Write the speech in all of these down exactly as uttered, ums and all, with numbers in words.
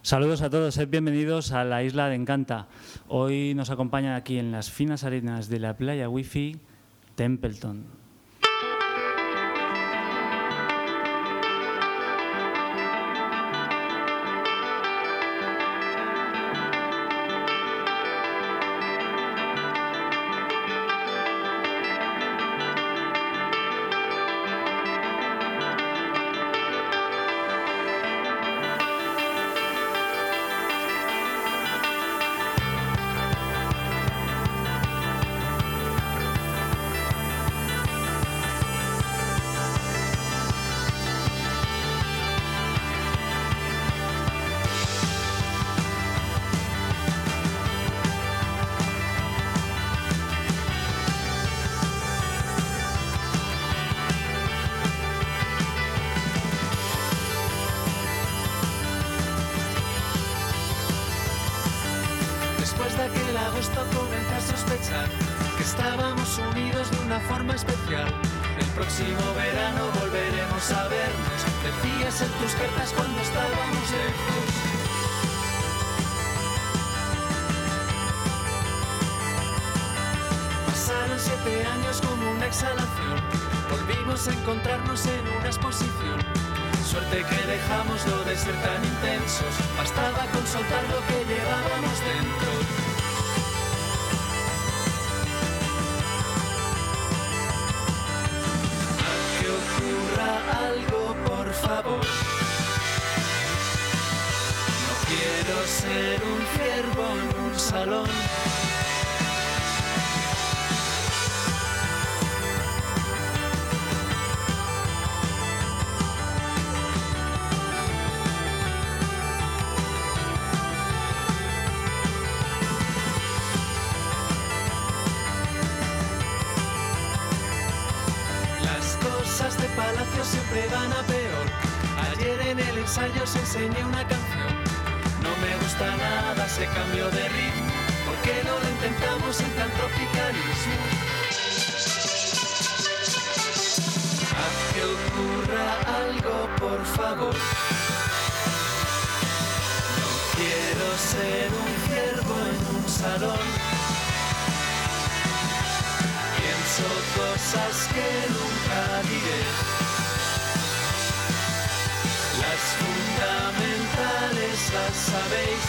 Saludos a todos, sed bienvenidos a la isla de Encanta. Hoy nos acompaña aquí en las finas arenas de la playa Wi-Fi, Templeton. Después de aquel agosto comencé a sospechar que estábamos unidos de una forma especial. El próximo verano volveremos a vernos, decías en tus cartas cuando estábamos lejos. Pasaron siete años como una exhalación, volvimos a encontrarnos en una exposición. Suerte que dejamos lo de ser tan intensos, bastaba con soltar lo que llevábamos dentro. A que ocurra algo, por favor. No quiero ser un ciervo en un salón. De palacio siempre van a peor. Ayer en el ensayo os enseñé una canción. No me gusta nada ese cambio de ritmo. ¿Por qué no lo intentamos en tan tropicalismo? Haz que ocurra algo, por favor. No quiero ser un ciervo en un salón. Pienso cosas que nunca diré. Las fundamentales las sabéis.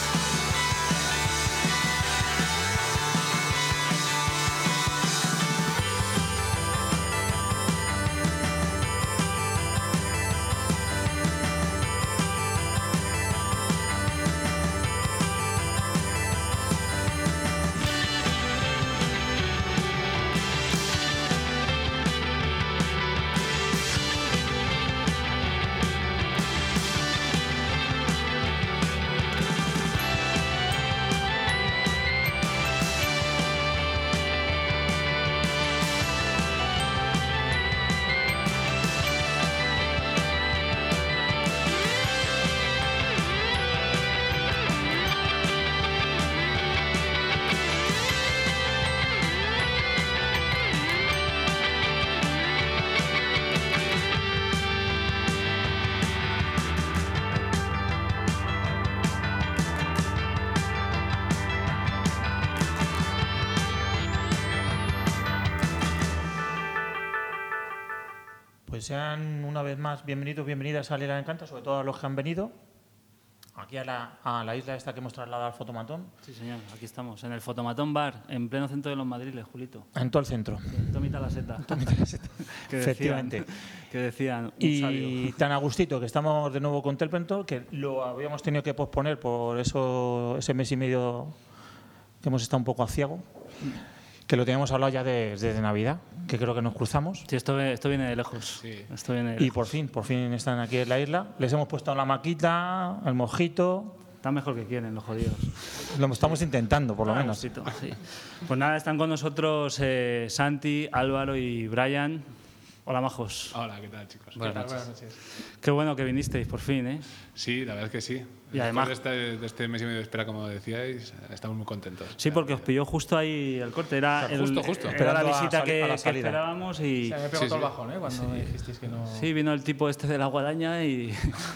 Sean una vez más bienvenidos, bienvenidas a la Isla de Encanta, sobre todo a los que han venido aquí a la, a la isla esta que hemos trasladado al Fotomatón. Sí, señor, aquí estamos, en el Fotomatón Bar, en pleno centro de los Madriles, Julito. En todo el centro. Tomita la seta. Tomita la seta. que Efectivamente. Decían, que decían un y sabio. Tan a gustito que estamos de nuevo con Templeton, que lo habíamos tenido que posponer por eso ese mes y medio que hemos estado un poco a ciego. Que lo teníamos hablado ya de, desde Navidad, que creo que nos cruzamos. Sí, esto, esto viene de lejos. Sí. Esto viene de y lejos. por fin, por fin están aquí en la isla. Les hemos puesto la maquita, el mojito. Están mejor que quieren, los jodidos. Lo estamos intentando, por lo Ah, menos. Gustito, sí. Pues nada, están con nosotros eh, Santi, Álvaro y Brian. Hola, majos. Hola, ¿qué tal, chicos? Buenas ¿Qué tal? noches. Buenas noches. Qué bueno que vinisteis, por fin, ¿eh? Sí, la verdad es que sí. Y además- Después de este, de este mes y medio de espera, como decíais, estamos muy contentos. Sí, porque os pilló justo ahí el corte. Era, Claro, justo, el- justo. era la Esperando a visita sali- que, a la que salida. esperábamos y... Se me pegó Sí, todo el sí. bajón, ¿eh? Cuando me dijisteis que no... Sí, vino el tipo este de la guadaña y,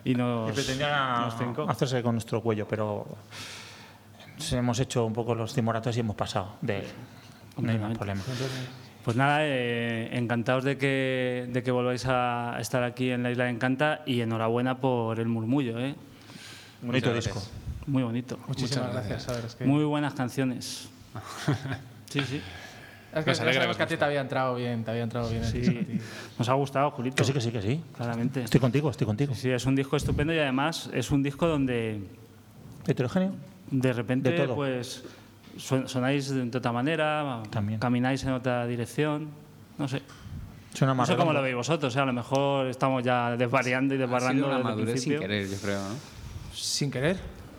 y nos, Y pretendía nos cincó. hacerse con nuestro cuello, pero hemos hecho un poco los timoratos y hemos pasado de él. No hay más problema. Pues nada, eh, encantados de que, de que volváis a estar aquí en la Isla de Encanta y enhorabuena por el murmullo, ¿eh? Bonito disco. Muy bonito. Muchísimas Muchas gracias. A ver, es que... Muy buenas canciones. Sí, sí. Es que Nos ya alegra sabemos que que a os ti te había entrado bien, te había entrado bien el Sí. disco a ti. Nos ha gustado, Julito. Que sí, que sí, que sí. Claramente. Estoy contigo, estoy contigo. Sí, es un disco estupendo y además es un disco donde ¿Heterogéneo? de repente De todo. pues son- sonáis de otra manera, También. camináis en otra dirección, no sé. Suena No más sé cómo redondo. lo veis vosotros, ¿eh? A lo mejor estamos ya desvariando y Ha desbarrando sido una desde el madurez sin principio. querer, yo creo, ¿no? Sin querer.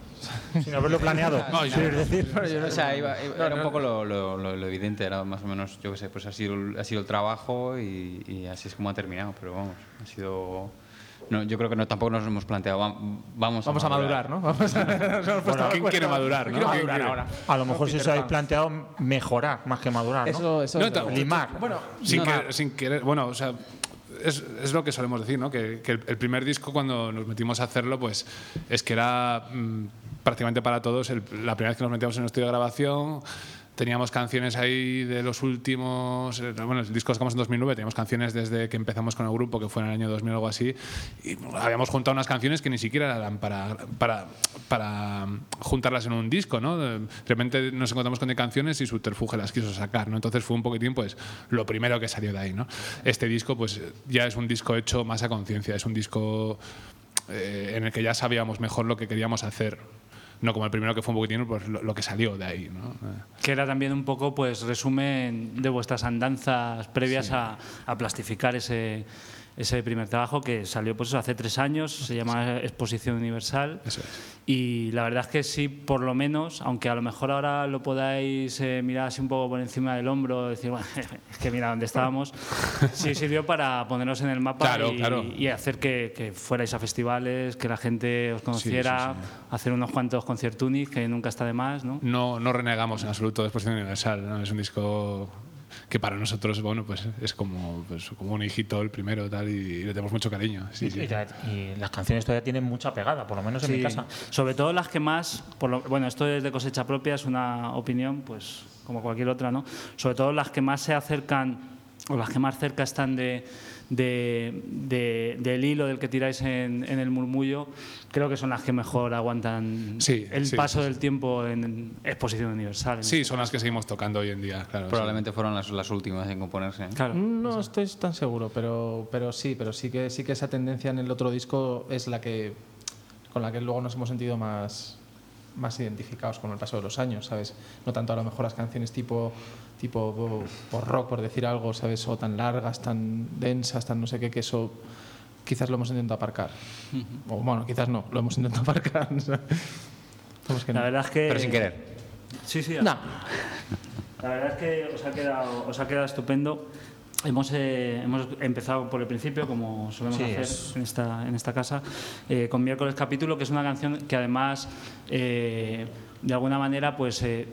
Sin haberlo planeado. No, yo- quieres decir. O sea, iba- iba- era un poco lo, lo- lo- lo evidente, era más o menos, yo qué sé, pues ha sido, el- ha sido el trabajo y, y así es como ha terminado, pero vamos, ha sido... No, yo creo que no, tampoco nos lo hemos planteado, va- vamos, Vamos a madurar, ¿no? Vamos a... nos hemos puesto Bueno, de ¿quién quiere acuerdo. madurar, no? Quiero ¿Quién madurar quiere? ahora. A lo mejor si Peter os habéis Pan. planteado mejorar más que madurar, ¿no? Eso, eso No, es ta- verdad. Limar. Bueno, Sin, No, querer, no. sin querer, bueno, o sea, es, es lo que solemos decir, ¿no? Que, que el, el primer disco, cuando nos metimos a hacerlo, pues es que era mm, prácticamente para todos el- la primera vez que nos metíamos en un estudio de grabación. Teníamos canciones ahí de los últimos... eh, Bueno, el disco lo sacamos en dos mil nueve, teníamos canciones desde que empezamos con el grupo, que fue en el año dos mil o algo así, y habíamos juntado unas canciones que ni siquiera eran para, para, para juntarlas en un disco, ¿no? De repente nos encontramos con de canciones y Subterfuge las quiso sacar, ¿no? Entonces fue un poquitín, pues, lo primero que salió de ahí, ¿no? Este disco, pues, ya es un disco hecho más a conciencia, es un disco eh, en el que ya sabíamos mejor lo que queríamos hacer. No como el primero, que fue un poquitín pues, lo, lo que salió de ahí, ¿no? Eh, Que era también un poco pues resumen de vuestras andanzas previas a, a plastificar ese, ese primer trabajo que salió pues eso, hace tres años, se llama Exposición Universal. Eso es. Y la verdad es que sí, por lo menos, aunque a lo mejor ahora lo podáis eh, mirar así un poco por encima del hombro, decir, bueno, es que mira dónde estábamos, sí sirvió para ponernos en el mapa Claro, y, claro. y hacer que, que fuerais a festivales, que la gente os conociera, sí, sí. hacer unos cuantos conciertunis, que nunca está de más, ¿no? No, no renegamos en absoluto de Exposición Universal, ¿no? Es un disco que para nosotros, bueno, pues es como, pues, como un hijito el primero, tal, y le tenemos mucho cariño. Sí, Y, sí. y- y las canciones todavía tienen mucha pegada, por lo menos en mi Sí, casa. sobre todo las que más, por lo- bueno, esto es de cosecha propia, es una opinión, pues como cualquier otra, ¿no? Sobre todo las que más se acercan o las que más cerca están de, de- de- del hilo del que tiráis en, en el murmullo, creo que son las que mejor aguantan Sí, el sí, paso sí, del tiempo en Exposición Universal. en Sí, este son las que seguimos tocando hoy en día, claro. Probablemente fueron las, las últimas en componerse. ¿eh? caso. Claro. No estoy tan seguro, pero, pero sí, pero sí que sí que esa tendencia en el otro disco es la que con la que luego nos hemos sentido más más identificados con el paso de los años, ¿sabes? No tanto a lo mejor las canciones tipo tipo por rock, por decir algo, ¿sabes? O tan largas, tan densas, tan no sé qué, que eso quizás lo hemos intentado aparcar. O bueno, quizás no, lo hemos intentado aparcar. Vamos que no. La verdad es que... Pero sin querer. Sí, sí. No. La verdad es que os ha quedado, os ha quedado estupendo. Hemos, eh, hemos empezado por el principio, como solemos Sí, hacer es- en esta, en esta casa, eh, con Miércoles Capítulo, que es una canción que además, eh, de alguna manera, pues eh,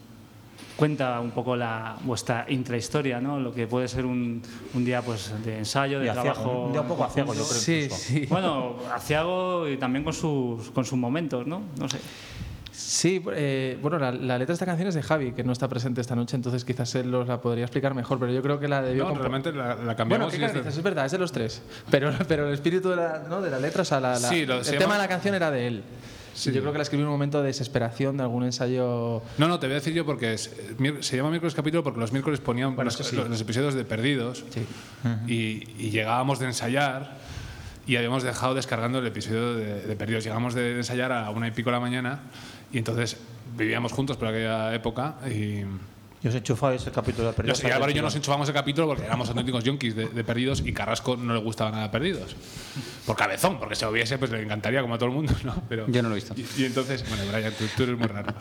cuenta un poco la, vuestra intrahistoria, ¿no? Lo que puede ser un, un día pues, de ensayo, de Y aciago, trabajo. un día un poco aciago, yo creo. Sí, incluso. sí. Bueno, aciago y también con sus, con sus momentos, ¿no? No sé. Sí, eh, bueno, la, la letra de esta canción es de Javi, que no está presente esta noche, entonces quizás él os la podría explicar mejor, pero yo creo que la debió... No, compo- realmente la, la Bueno, cambiamos. ¿qué y es de- dices? Es verdad, es de los tres. Pero, pero el espíritu de la, ¿no? de la letra, o sea, la, la- Sí, lo- el se tema llama- de la canción era de él. Sí. Yo creo que la escribí en un momento de desesperación de algún ensayo... No, no, te voy a decir yo porque es- mier- se llama Miércoles Capítulo porque los miércoles ponían Bueno, los, es que sí. los- los episodios de Perdidos Sí. y, y llegábamos de ensayar y habíamos dejado descargando el episodio de, de Perdidos. Llegamos de ensayar a una y pico de la mañana y entonces vivíamos juntos por aquella época y... Y os enchufáis el capítulo de Perdidos. Yo, y Álvaro y yo nos enchufamos el capítulo porque éramos auténticos yonkis de, de Perdidos y Carrasco no le gustaba nada Perdidos. Por cabezón, porque si lo viese pues le encantaría como a todo el mundo, ¿no? Pero, Yo no lo he visto. Y, y entonces, bueno, Brian, tú, tú eres muy raro.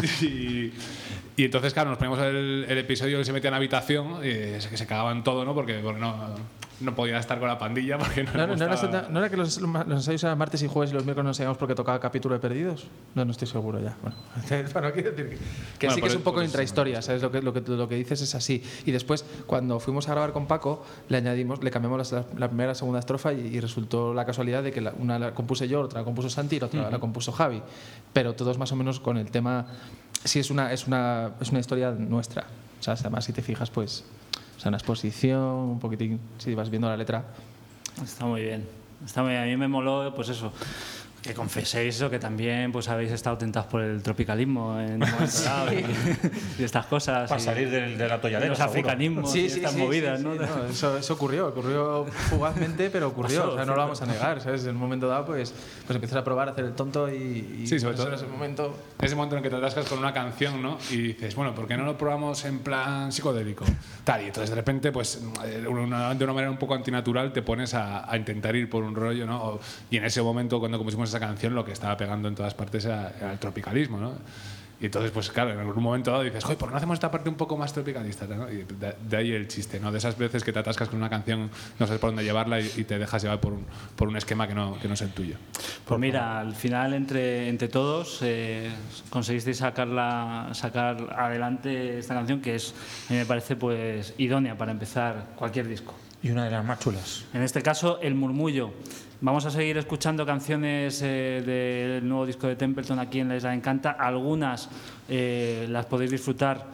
Y, y entonces, claro, nos poníamos el, el episodio que se metía en la habitación y se, que se cagaban todo, ¿no? Porque, porque no, no podía estar con la pandilla porque no, No, me no, no, gustaba. era, no era que los, los ensayos eran martes y jueves y los miércoles no ensayamos porque tocaba capítulo de Perdidos. No, no estoy seguro ya. Bueno, bueno quiero decir que, que Bueno, sí que es un poco pues, intrahistoria, ¿sabes? Lo que, lo, que, lo que dices es así. Y después, cuando fuimos a grabar con Paco, le añadimos, le cambiamos la, la primera y la segunda estrofa y, y resultó la casualidad de que la, una la compuse yo, otra la compuso Santi y la otra uh-huh. la compuso Javi. Pero todos más o menos con el tema. Sí, es una, es una, es una historia nuestra. O sea, además, si te fijas, pues. O sea, una exposición, un poquitín, si vas viendo la letra. Está muy bien. Está muy bien. A mí me moló, pues eso, que confeséis eso, que también pues habéis estado tentados por el tropicalismo en un momento sí. dado y, y estas cosas. Para y, salir del, del atolladero, los seguro. africanismos sí, y sí, estas sí, movidas, sí, ¿no? sí, no, eso, eso ocurrió, ocurrió fugazmente, pero ocurrió. Pasó, o sea, no lo vamos a negar, ¿sabes? En un momento dado, pues, pues empiezas a probar a hacer el tonto y, y Sí, sobre pues todo en ese momento. Ese momento en el que te atascas con una canción, ¿no? Y dices, bueno, ¿por qué no lo probamos en plan psicodélico? Tal, y entonces de repente, pues, una, de una manera un poco antinatural te pones a, a intentar ir por un rollo, ¿no? O, y en ese momento, cuando compusimos esa canción, lo que estaba pegando en todas partes era, era el tropicalismo, ¿no? Y entonces, pues claro, en algún momento dado dices, joder, ¿por qué no hacemos esta parte un poco más tropicalista? ¿No? Y de, de ahí el chiste, ¿no? De esas veces que te atascas con una canción, no sabes por dónde llevarla y, y te dejas llevar por un, por un esquema que no, que no es el tuyo. Pues mira, al final entre, entre todos eh, conseguisteis sacarla, sacar adelante esta canción que es, a mí me parece pues idónea para empezar cualquier disco. Y una de las más chulas. En este caso, El Murmullo. Vamos a seguir escuchando canciones eh, del nuevo disco de Templeton aquí en La Isla Encanta. Algunas eh, las podéis disfrutar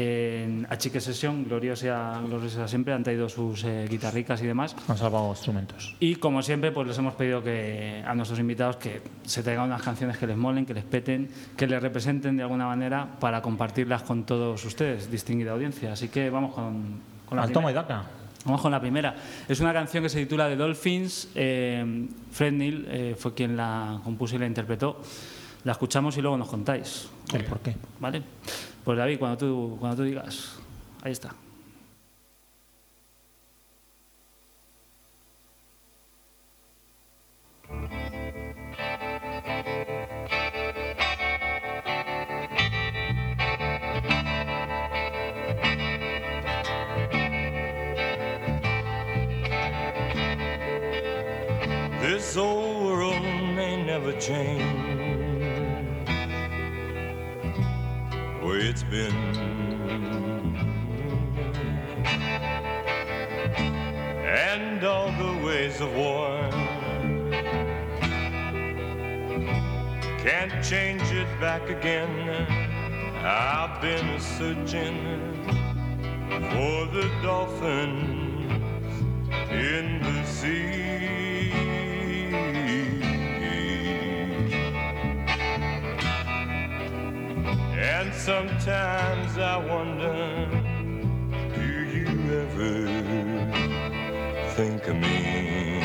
en Achique Sesión, gloriosa, gloriosa siempre, han traído sus eh, guitarricas y demás. Han salvado instrumentos. Y como siempre, pues les hemos pedido que a nuestros invitados que se traigan unas canciones que les molen, que les peten, que les representen de alguna manera para compartirlas con todos ustedes, distinguida audiencia. Así que vamos con, con la Al primera. toma y daca. Vamos con la primera. Es una canción que se titula The Dolphins. Eh, Fred Neil eh, fue quien la compuso y la interpretó. La escuchamos y luego nos contáis. ¿El por qué? ¿Vale? Pues David, cuando tú, cuando tú digas. Ahí está. This old world may never change the way it's been. And all the ways of war can't change it back again. I've been searching for the dolphins in the sea. And sometimes I wonder, do you ever think of me?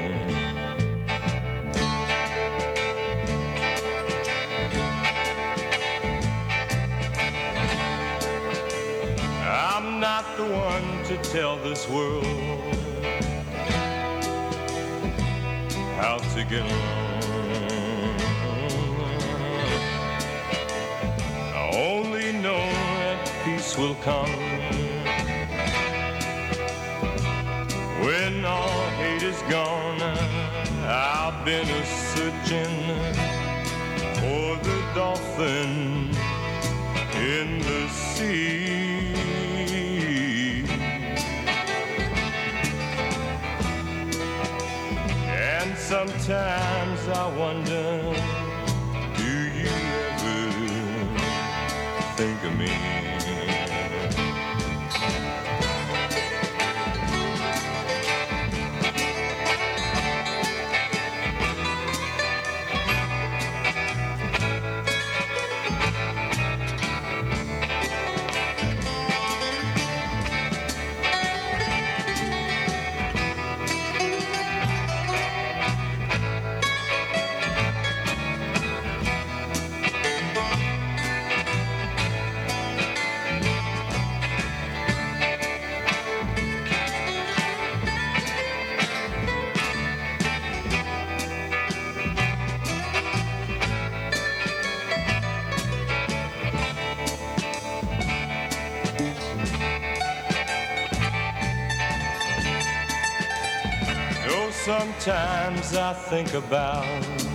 I'm not the one to tell this world how to get along. I only know that peace will come when all hate is gone. I've been a searching for the dolphin in the sea. And sometimes I wonder, do you ever think of me? Sometimes I think about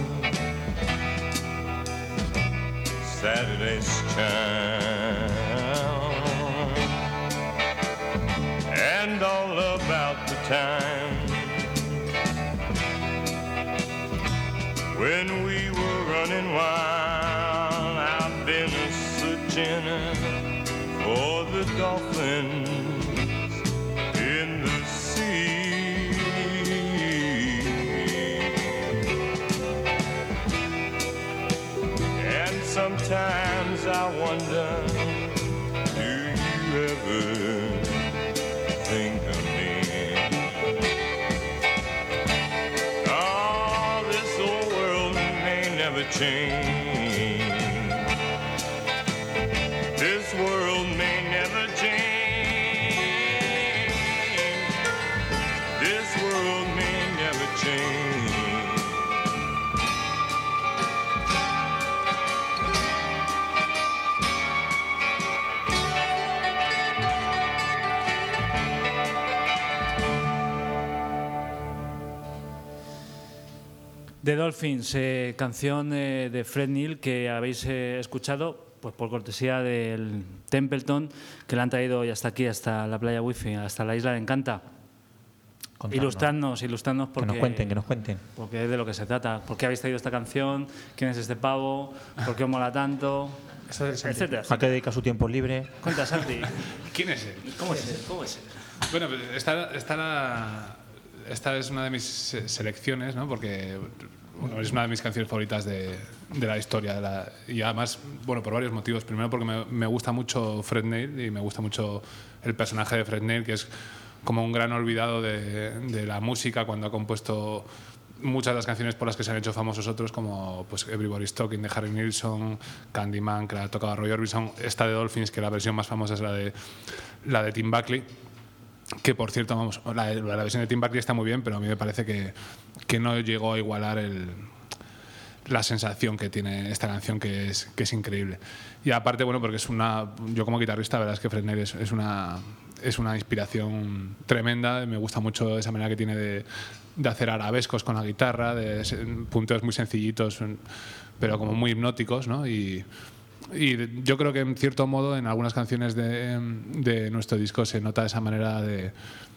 Saturday's child and all about the time when we were running wild. I've been searching for the dolphins in the sea. And sometimes I wonder, do you ever think of me? Oh, this old world may never change. This world may never change. This world may never change. The Dolphins, eh, canción eh, de Fred Neil que habéis eh, escuchado pues por cortesía del Templeton, que le han traído hoy hasta aquí, hasta la playa Wifi, hasta la isla de Encanta. Contadnos. Ilustrarnos, ilustrarnos porque, Que nos cuenten, que nos cuenten. porque es de lo que se trata. ¿Por qué habéis traído esta canción? ¿Quién es este pavo? ¿Por qué os mola tanto? Etcétera. ¿A qué dedica su tiempo libre? Cuenta, Santi. ¿Quién es él? ¿Cómo es él? ¿Cómo es él? Bueno, pues esta, esta, la- esta es una de mis se- selecciones, ¿no? Porque bueno, es una de mis canciones favoritas de, de la historia. De la, y además, bueno, por varios motivos. Primero porque me, me gusta mucho Fred Neil y me gusta mucho el personaje de Fred Neil, que es como un gran olvidado de, de la música cuando ha compuesto muchas de las canciones por las que se han hecho famosos otros, como pues, Everybody's Talking de Harry Nilsson, Candyman, que la tocaba Roy Orbison, esta de Dolphins, que la versión más famosa es la de, la de Tim Buckley. Que por cierto, vamos, la, la versión de Tim Buckley está muy bien, pero a mí me parece que, que no llegó a igualar el, la sensación que tiene esta canción, que es, que es increíble. Y aparte, bueno, porque es una. Yo como guitarrista, la verdad es que Fred Neil es, es una. Es una inspiración tremenda. Me gusta mucho esa manera que tiene de, de hacer arabescos con la guitarra, de punteos muy sencillitos, pero como muy hipnóticos, ¿no? Y, y yo creo que en cierto modo en algunas canciones de, de nuestro disco se nota esa manera de,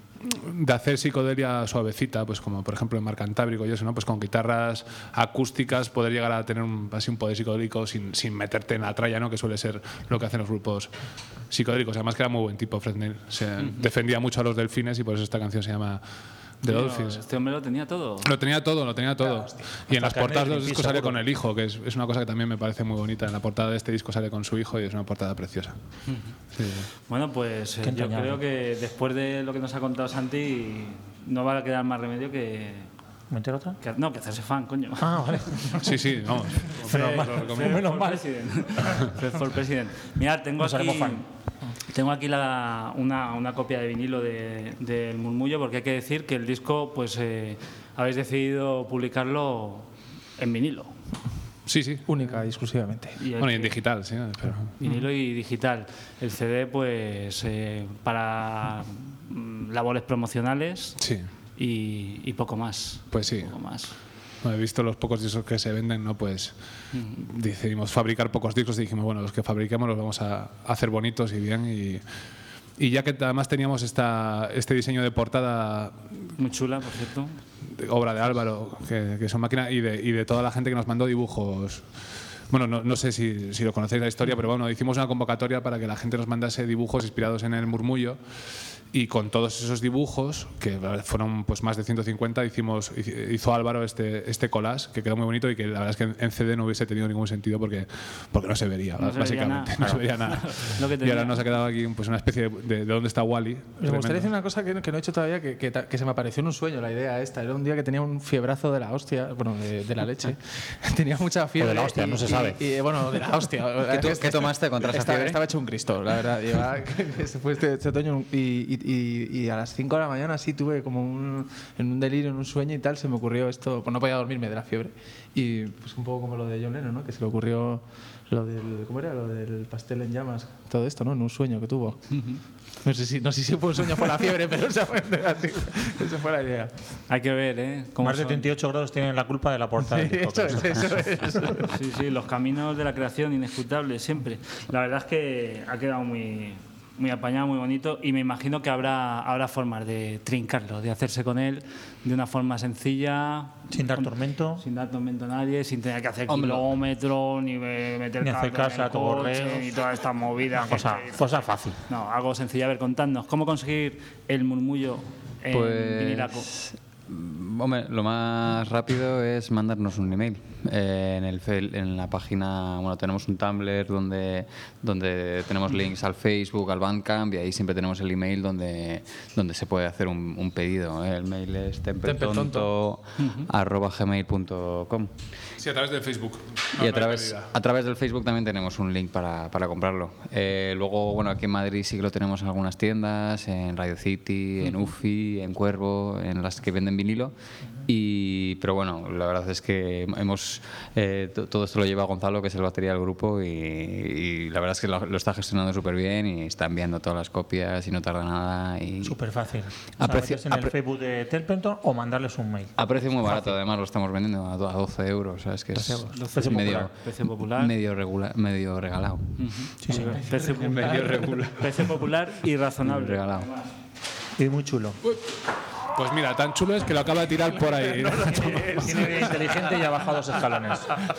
de hacer psicodelia suavecita, pues como por ejemplo en Mar Cantábrico y eso, ¿no? Pues con guitarras acústicas poder llegar a tener un, así un poder psicodélico sin, sin meterte en la tralla, ¿no? Que suele ser lo que hacen los grupos psicodélicos. Además que era muy buen tipo Fred Neil. Se uh-huh. defendía mucho a los delfines y por eso esta canción se llama The No, Dolphins. este hombre lo tenía todo. Lo tenía todo, lo tenía todo. Claro, y en las Hasta portadas de los Carnet, discos sale seguro. con el hijo, que es, es una cosa que también me parece muy bonita. En la portada de este disco sale con su hijo y es una portada preciosa. Sí, sí. Bueno, pues eh, Qué yo entrañable. creo que después de lo que nos ha contado Santi, no va a quedar más remedio que. ¿Meter otra? que no, que hacerse fan, coño. Ah, vale. Sí, sí, vamos. Menos mal. Lo recomiendo. Menos for mal. President. Fred for President. Mirad, tengo Nos aquí, haremos fan. tengo aquí la, una, una copia de vinilo de- del Murmullo, porque hay que decir que el disco, pues eh, habéis decidido publicarlo en vinilo. Sí, sí. Única y exclusivamente. Y el Bueno, y en que- digital, sí. Pero... Vinilo y digital. El C D, pues, eh, para mm, labores promocionales Sí, y, y poco más. pues sí. Poco más. Bueno, he visto los pocos discos que se venden, ¿no? Pues decidimos fabricar pocos discos y dijimos, bueno, los que fabriquemos los vamos a hacer bonitos y bien. Y, y ya que además teníamos esta, este diseño de portada, Muy chula, por cierto. de obra de Álvaro, que, que son máquinas, y de, y de toda la gente que nos mandó dibujos. Bueno, no, no sé si, si lo conocéis la historia, pero bueno, hicimos una convocatoria para que la gente nos mandase dibujos inspirados en el Murmullo. Y con todos esos dibujos, que fueron pues más de ciento cincuenta, hicimos, hizo Álvaro este, este collage, que quedó muy bonito y que la verdad es que en, en C D no hubiese tenido ningún sentido porque, porque no se vería, No se vería básicamente. nada. No se vería nada. Lo que Y tenía. ahora nos ha quedado aquí pues, una especie de, de, de dónde está Wally. Me gustaría decir una cosa que, no- que no he hecho todavía, que, que ta- que se me apareció en un sueño la idea esta. Era un día que tenía un fiebrazo de la hostia, bueno, de, de la leche. Tenía mucha fiebre. O de la hostia, y- no se y- sabe. Y, bueno, de la hostia. ¿Qué to- qué tomaste contra esa estaba, fiebre? Estaba hecho un Cristo, la verdad. Llevaba- que se fue este, este otoño y, y y, y a las cinco de la mañana sí tuve como un, en un delirio, en un sueño y tal, se me ocurrió esto, pues no podía dormirme de la fiebre. Y pues un poco como lo de John Lennon, ¿no? Que se le ocurrió lo del, ¿cómo era? Lo del pastel en llamas, todo esto, ¿no? En un sueño que tuvo. No sé si, no sé si fue un sueño por la fiebre, pero esa fue, así, esa fue la idea. Hay que ver, ¿eh? Más de treinta y ocho grados tienen la culpa de la portada. Sí, del disco, eso es, eso es. Sí, sí, los caminos de la creación inescrutables siempre. La verdad es que ha quedado muy, muy apañado, muy bonito y me imagino que habrá, habrá formas de trincarlo, de hacerse con él de una forma sencilla. Sin dar tormento. Sin dar tormento a nadie, sin tener que hacer Hombre. kilómetros, ni meter Ni hacer carga en casa, el coche, correos. ni toda esta movida. que Cosa, se- cosa fácil. No, algo sencillo. A ver, contadnos, ¿cómo conseguir el murmullo en vinilaco? Pues, mm, hombre, lo más rápido es mandarnos un email. Eh, en, el, fe- en la página, bueno, tenemos un Tumblr donde, donde tenemos links al Facebook, al Bandcamp, y ahí siempre tenemos el email donde, donde se puede hacer un, un pedido. ¿eh? El mail es templetonto arroba gmail punto com. Sí, a través del Facebook. Y No, no a hay través, pérdida. a través del Facebook también tenemos un link para, para comprarlo. Eh, luego, bueno, aquí en Madrid sí que lo tenemos en algunas tiendas, en Radio City, en Ufi, en Cuervo, en las que venden vinilo. Y, pero bueno, la verdad es que hemos eh, to- todo esto lo lleva Gonzalo, que es el batería del grupo, y, y la verdad es que lo, lo está gestionando súper bien y está enviando todas las copias y no tarda nada. Y Súper fácil. A O sea, precio- meterse en a el pre- Facebook de Templeton o mandarles un mail. a precio muy barato, además lo estamos vendiendo a do- a doce euros, ¿sabes? Que es Precio medio, popular. Precio popular. medio, regula- medio regalado. Sí, sí. Precio popular, precio popular y razonable. Regalado. Y muy chulo. Pues mira, tan chulo es que lo acaba de tirar por ahí. Tiene vida inteligente y ha bajado dos escalones.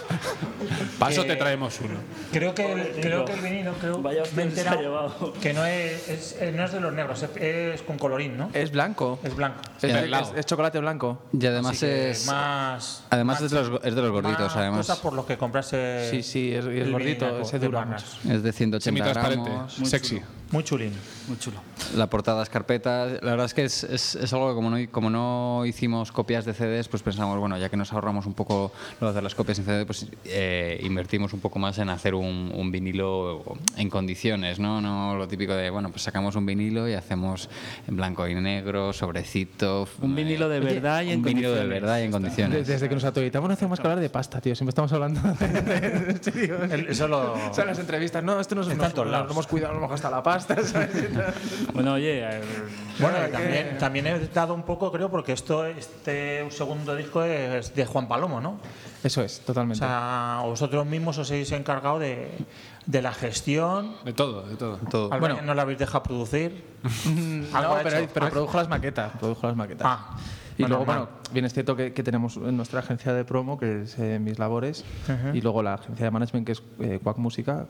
Paso Que- te traemos uno. Creo que el, creo que el vinilo, creo, Vaya me he opción se ha enterado llevado. que no es, es- eh, no es de los negros, es, es con colorín, ¿no? Es blanco. Es blanco. Es, Ya, es- helado. es chocolate blanco. Y además Así que es. más. Además más- es de los, es de los gorditos, más además. cosas por los que comprarse. Sí, sí, es, es el gordito, vinilaco ese de dura barras. mucho. Es de ciento ochenta Semitransparente, gramos. sexy. Muy chulín. Muy chulo. La portada es carpeta. La verdad es que es, es, es algo que como no, como no hicimos copias de C Ds, pues pensamos, bueno, ya que nos ahorramos un poco lo de hacer las copias en C D, pues eh, invertimos un poco más en hacer un, un vinilo en condiciones, ¿no? No lo típico de, bueno, pues sacamos un vinilo y hacemos en blanco y negro, sobrecito. Un vinilo de verdad y en Un vinilo de condiciones. verdad y en condiciones. Desde que nos autoeditamos no hacemos más que hablar de pasta, tío. Siempre estamos hablando de, de- en serio. El- eso lo. O sea, las entrevistas, no, esto nos, Está nos, en todos nos lados. hemos cuidado, nos hemos gastado la pasta, ¿sabes? Bueno, oye, eh, Bueno, y que- también, también he dado un poco, creo, porque esto, este segundo disco es de Juan Palomo, ¿no? Eso es, O totalmente. sea, vosotros mismos os habéis encargado de, de la gestión. De todo, de todo. Todo. Al Bueno. Brian no lo habéis dejado producir. no, Algo ha pero, hecho. pero Ah, produjo las maquetas. Produjo las maquetas. Ah, y no, luego, normal. bueno, bien es cierto que, que tenemos en nuestra agencia de promo, que es eh, Mis Labores, Ujú. y luego la agencia de management, que es eh, Quack Música,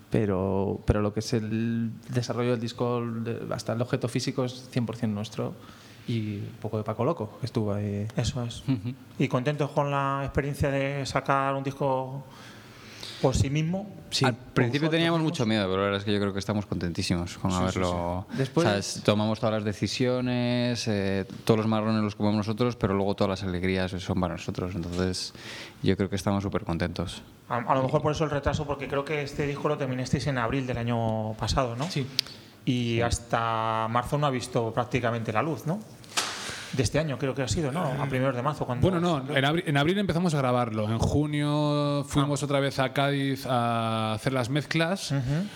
pero, pero lo que es el desarrollo del disco, de- hasta el objeto físico, es cien por ciento nuestro. Y un poco de Paco Loco, que estuvo ahí. Eso es. ¿Y contentos con la experiencia de sacar un disco por sí mismo? Sí. Al principio vosotros teníamos mismos. mucho miedo, pero la verdad es que yo creo que estamos contentísimos con haberlo. Después- O sea, es- tomamos todas las decisiones, eh, todos los marrones los comemos nosotros, pero luego todas las alegrías son para nosotros. Entonces, yo creo que estamos súper contentos. A, a lo mejor por eso el retraso, porque creo que este disco lo terminasteis en abril del año pasado, ¿no? Sí. Y hasta marzo no ha visto prácticamente la luz, ¿no? De este año creo que ha sido, ¿no? A primeros de marzo. Cuando Bueno, no, en abril, en abril empezamos a grabarlo. En junio fuimos Ah. otra vez a Cádiz a hacer las mezclas. Ujú.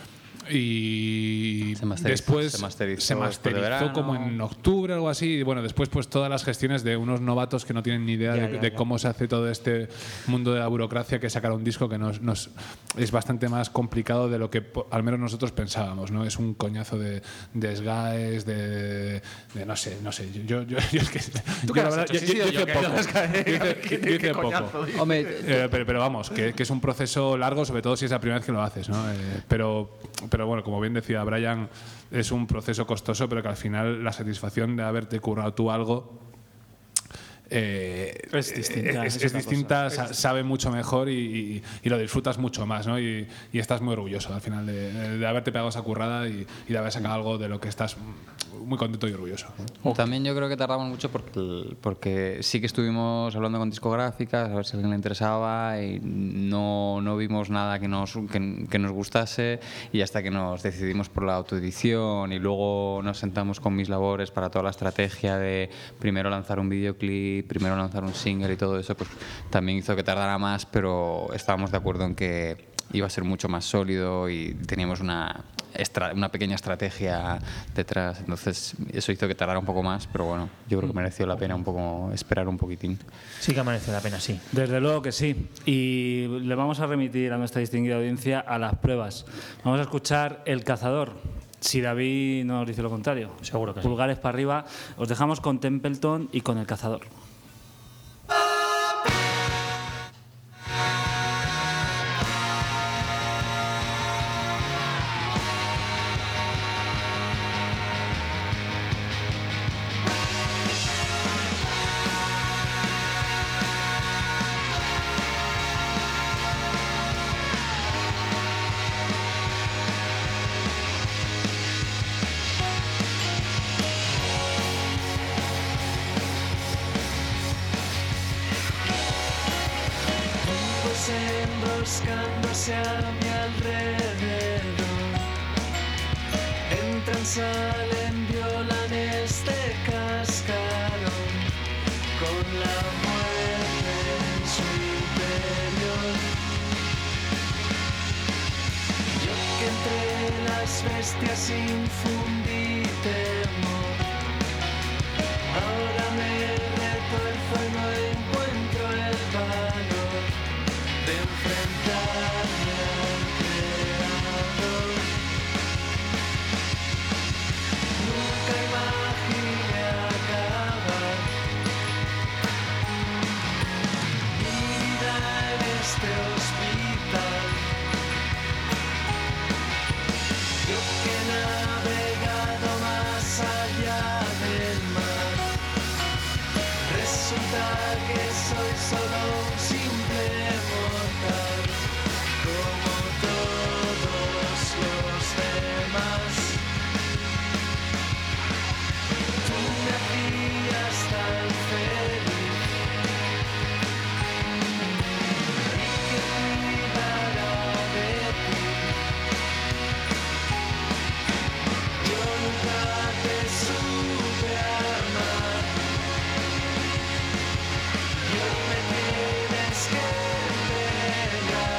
Y Se masteriz- después se masterizó se después de masterizó verano. como en octubre o algo así. Y bueno, después pues todas las gestiones de unos novatos que no tienen ni idea Ya, de, ya, de ya. cómo se hace todo este mundo de la burocracia, que sacar un disco que nos, nos- es bastante más complicado de lo que po- al menos nosotros pensábamos, ¿no? Es un coñazo de, de S G A Es, de, de no sé, no sé. Yo, yo, yo es que yo, qué la has verdad, hecho? yo- Sí, yo- sí, yo yo hice que- poco. yo es que- Yo hice- ¿Qué- yo hice qué poco. coñazo, tío? Hombre, Eh, pero, pero vamos, que, que es un proceso largo, sobre todo si es la primera vez que lo haces, ¿no? Eh, pero, pero bueno, como bien decía Brian, es un proceso costoso, pero que al final la satisfacción de haberte currado tú algo Eh, es distinta, es, es es otra distinta, cosa. sa- sabe mucho mejor y, y, y lo disfrutas mucho más, ¿no? Y, y estás muy orgulloso al final de, de haberte pegado esa currada y, y de haber sacado algo de lo que estás muy contento y orgulloso. También yo creo que tardamos mucho porque, porque sí que estuvimos hablando con discográficas a ver si a alguien le interesaba y no, no vimos nada que nos, que, que nos gustase, y hasta que nos decidimos por la autoedición y luego nos sentamos con mis labores para toda la estrategia de primero lanzar un videoclip, primero lanzar un single y todo eso, pues también hizo que tardara más, pero estábamos de acuerdo en que iba a ser mucho más sólido y teníamos una, estra- una pequeña estrategia detrás. Entonces eso hizo que tardara un poco más, pero bueno, yo creo que mereció la pena un poco esperar un poquitín. Sí que merece la pena, sí. Desde luego que sí. Y le vamos a remitir a nuestra distinguida audiencia a las pruebas. Vamos a escuchar El Cazador. Si David nos dice lo contrario. Seguro que sí. Pulgares para arriba. Os dejamos con Templeton y con El Cazador. Enroscándose a mi alrededor, entran, salen, violan este cascarón con la muerte en su interior. Yo que entre las bestias infundí temor, ahora me retuerzo y no encuentro el valor de enfrentarme al creador. Nunca imaginé acabar mi vida en este hospital. Yo que he navegado más allá del mar, resulta que soy solo un simple mortal, como todos los demás. Tú me hacías tan feliz y que cuidara de ti. Yo nunca te supe amar, y hoy me tienes que entregar.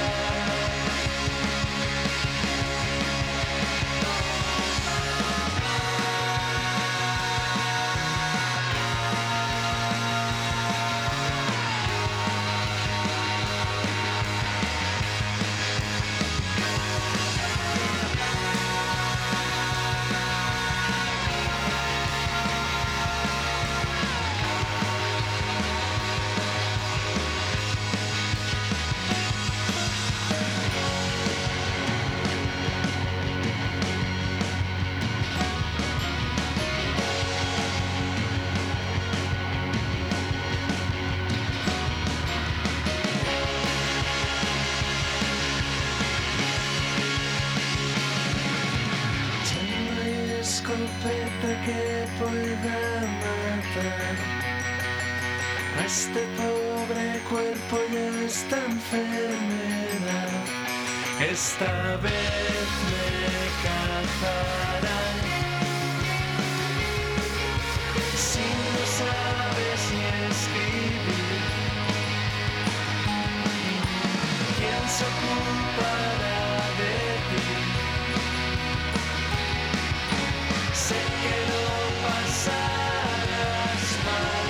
Ya no hay escopeta que pueda matar a este pobre cuerpo y a esta enfermedad. Esta vez me cazarán. Si no sabes ni escribir, ¿quién se ocupará de ti? Sé que lo pasarás mal,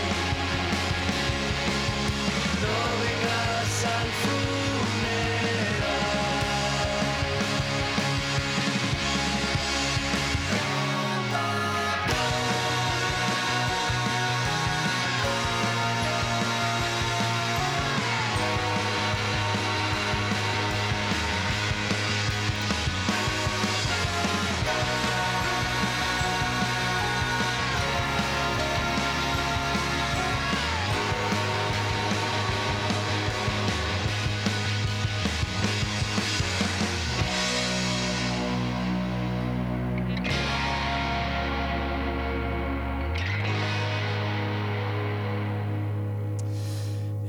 no vengas al funeral.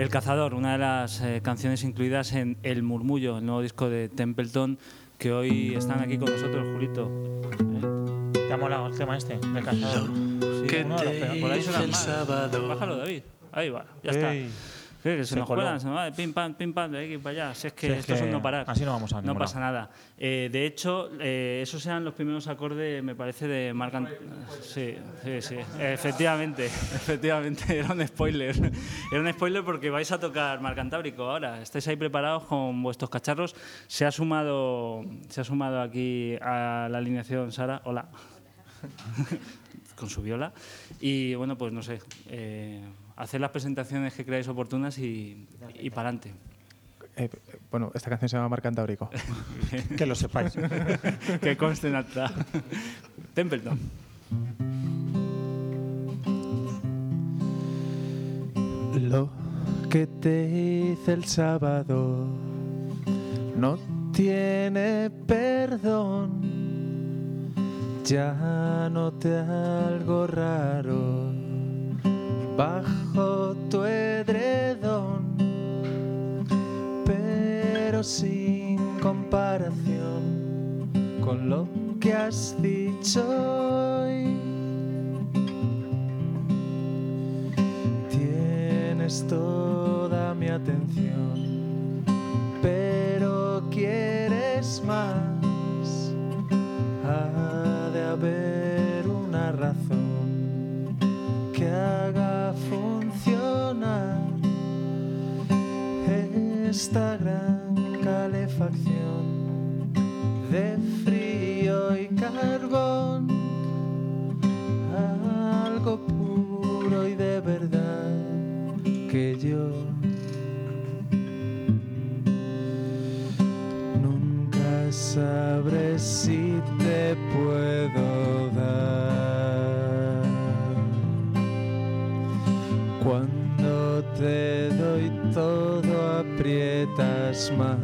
El Cazador, una de las eh, canciones incluidas en El Murmullo, el nuevo disco de Templeton, que hoy están aquí con nosotros, Julito. ¿Eh? ¿Te ha molado el tema este del Cazador? Sí, que uno de los te peores. Por ahí suenan hice el más. sábado. Bájalo, David. Ahí va, ya Ey. está. ¿Qué? Que se, Se nos coló. cuelan, se nos va de pim pam, pim pam, de aquí para allá. Si es que Si es esto que es un no parar. así no vamos a No ningún pasa lado. nada. Eh, de hecho, eh, esos eran los primeros acordes, me parece, de Marc Ant- Sí, sí, sí. Efectivamente, efectivamente. Era un spoiler. Era un spoiler porque vais a tocar Mar Cantábrico ahora. Estáis ahí preparados con vuestros cacharros. Se ha sumado, se ha sumado aquí a la alineación Sara. Hola. Con su viola. Y bueno, pues no sé. Eh, hacer las presentaciones que creáis oportunas y, y para adelante. Eh, bueno, esta canción se llama Mar Cantábrico. Que lo sepáis. Que conste en acta. Templeton. Lo que te hice el sábado no tiene perdón. Ya noté algo raro bajo tu edredón, pero sin comparación con lo que has dicho hoy. Tienes toda mi atención, pero quieres más. Ha de haber una razón que haga funcionar esta gran calefacción de frío y carbón. Algo puro y de verdad que yo nunca sabré si te puedo dar. Cuando te doy todo aprietas más.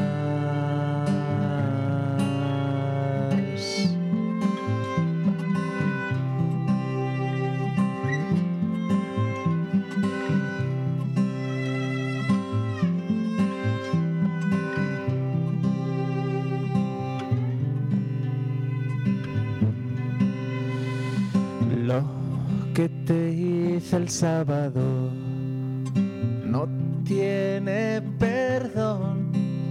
Lo que te hice el sábado no tiene perdón.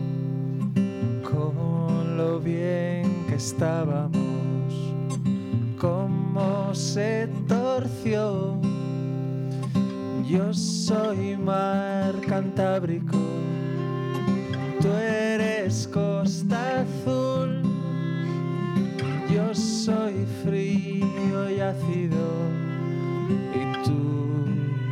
Con lo bien que estábamos, cómo se torció. Yo soy Mar Cantábrico, tú eres Costa Azul. Yo soy frío y ácido y tú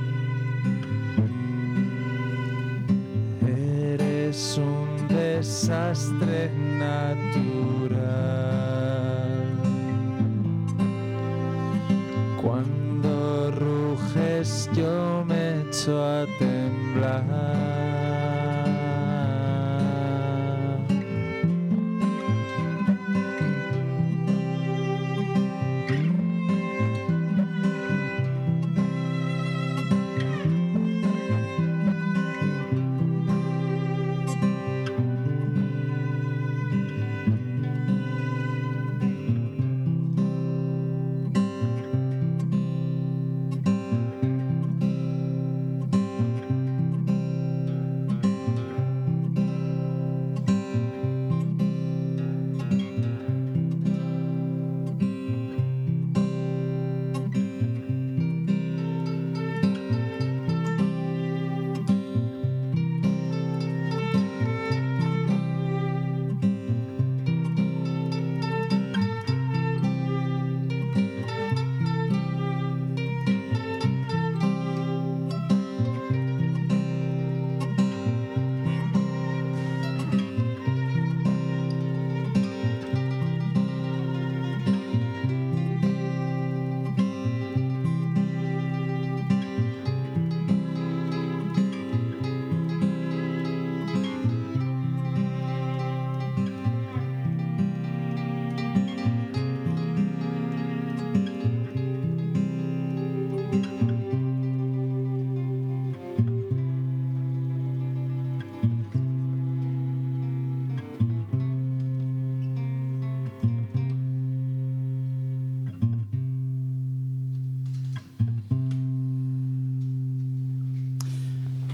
eres un desastre natural. Cuando ruges yo me echo a temblar.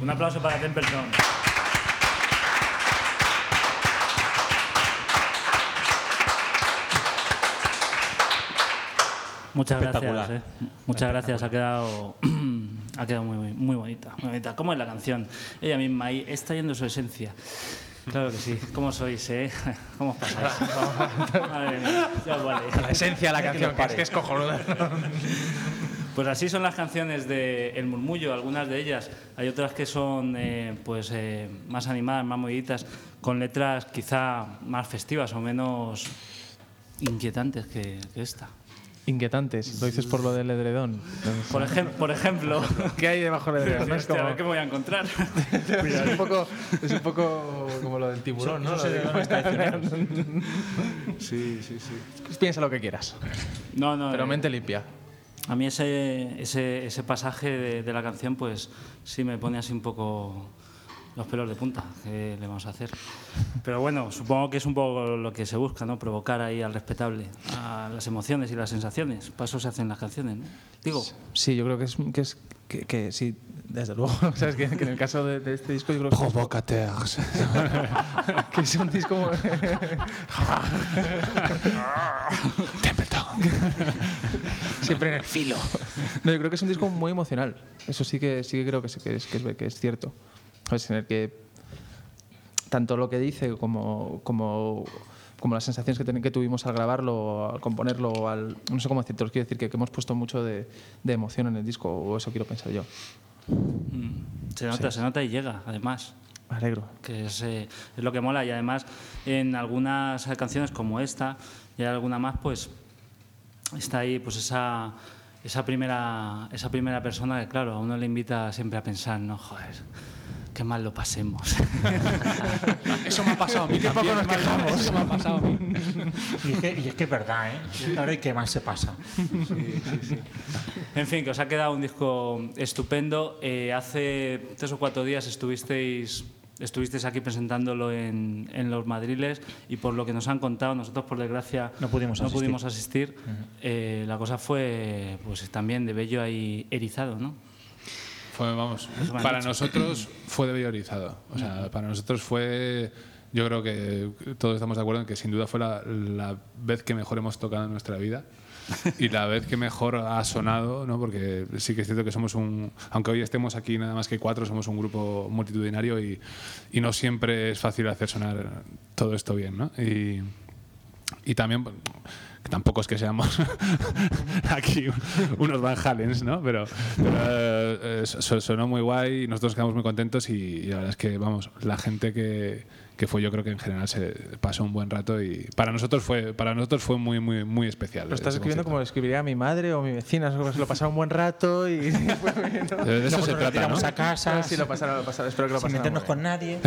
Un aplauso para Templeton. Muchas gracias. ¿eh? Muchas gracias. Ha quedado, ha quedado muy, muy bonita, muy bonita. ¿Cómo es la canción? Ella misma ahí está yendo su esencia. Claro que sí. ¿Cómo sois, eh? ¿Cómo os pasáis? Madre mía, ya os vale. La esencia de la canción, que es que es cojonuda. Pues así son las canciones de El Murmullo, algunas de ellas. Hay otras que son eh, pues, eh, más animadas, más moviditas, con letras quizá más festivas o menos inquietantes que, que esta. Inquietantes, lo dices por lo del edredón. Por, ejem por ejemplo... ¿Qué hay debajo del edredón? Hostia, como... a ver qué me voy a encontrar. es, un poco, es un poco como lo del tiburón, ¿no? Eso, eso está sí, sí, sí. Piensa lo que quieras. No, no. Pero eh, mente limpia. A mí ese, ese, ese pasaje de, de la canción, pues sí me pone así un poco los pelos de punta. ¿Qué le vamos a hacer? Pero bueno, supongo que es un poco lo que se busca, ¿no? Provocar ahí al respetable, a las emociones y las sensaciones. Para eso se hacen las canciones, ¿no? Digo. Sí, yo creo que es que, es, que, que sí, desde luego. ¿Sabes? Que, que en el caso de, de este disco yo creo que... Provocateurs. que es un disco... Siempre en el filo. No, yo creo que es un disco muy emocional. Eso sí que sí que creo que es, que es, que es, que es cierto. Es en el que tanto lo que dice como, como, como las sensaciones que, ten, que tuvimos al grabarlo, al componerlo, al, no sé cómo decirlo, quiero decir que, que hemos puesto mucho de, de emoción en el disco, o eso quiero pensar yo. Se nota, sí. se nota y llega, además. Me alegro. Que es, eh, es lo que mola, y además en algunas canciones como esta y alguna más, pues está ahí pues esa, esa, primera, esa primera persona que, claro, a uno le invita siempre a pensar, no, joder, qué mal lo pasemos. Eso me ha pasado a mí. Qué poco nos quejamos. Eso me ha pasado a mí. Y es que, y es, que es verdad, ¿eh? Claro, y qué mal se pasa. Sí, sí, sí. En fin, que os ha quedado un disco estupendo. Eh, hace tres o cuatro días estuvisteis... Estuvisteis aquí presentándolo en, en Los Madriles, y por lo que nos han contado, nosotros por desgracia no pudimos no asistir. Pudimos asistir. Uh-huh. eh, la cosa fue pues también de vello ahí erizado, ¿no? Fue, vamos, para nosotros fue de vello erizado. O sea, para nosotros fue... Yo creo que todos estamos de acuerdo en que sin duda fue la, la vez que mejor hemos tocado en nuestra vida. Y la vez que mejor ha sonado, ¿no? Porque sí que es cierto que somos un... Aunque hoy estemos aquí nada más que cuatro, somos un grupo multitudinario y, y no siempre es fácil hacer sonar todo esto bien, ¿no? Y, y también... Tampoco es que seamos aquí unos Van Halens, ¿no? Pero, pero eh, sonó muy guay y nosotros quedamos muy contentos, y, y la verdad es que, vamos, la gente que, que fue, yo creo que en general se pasó un buen rato, y para nosotros fue para nosotros fue muy muy muy especial. Lo estás escribiendo como lo escribiría mi madre o mi vecina, se lo pasaron un buen rato y... ¿no? De eso se trata, ¿no? A casa, sí, lo pasaron, lo pasaron, espero que lo sin meternos con nadie.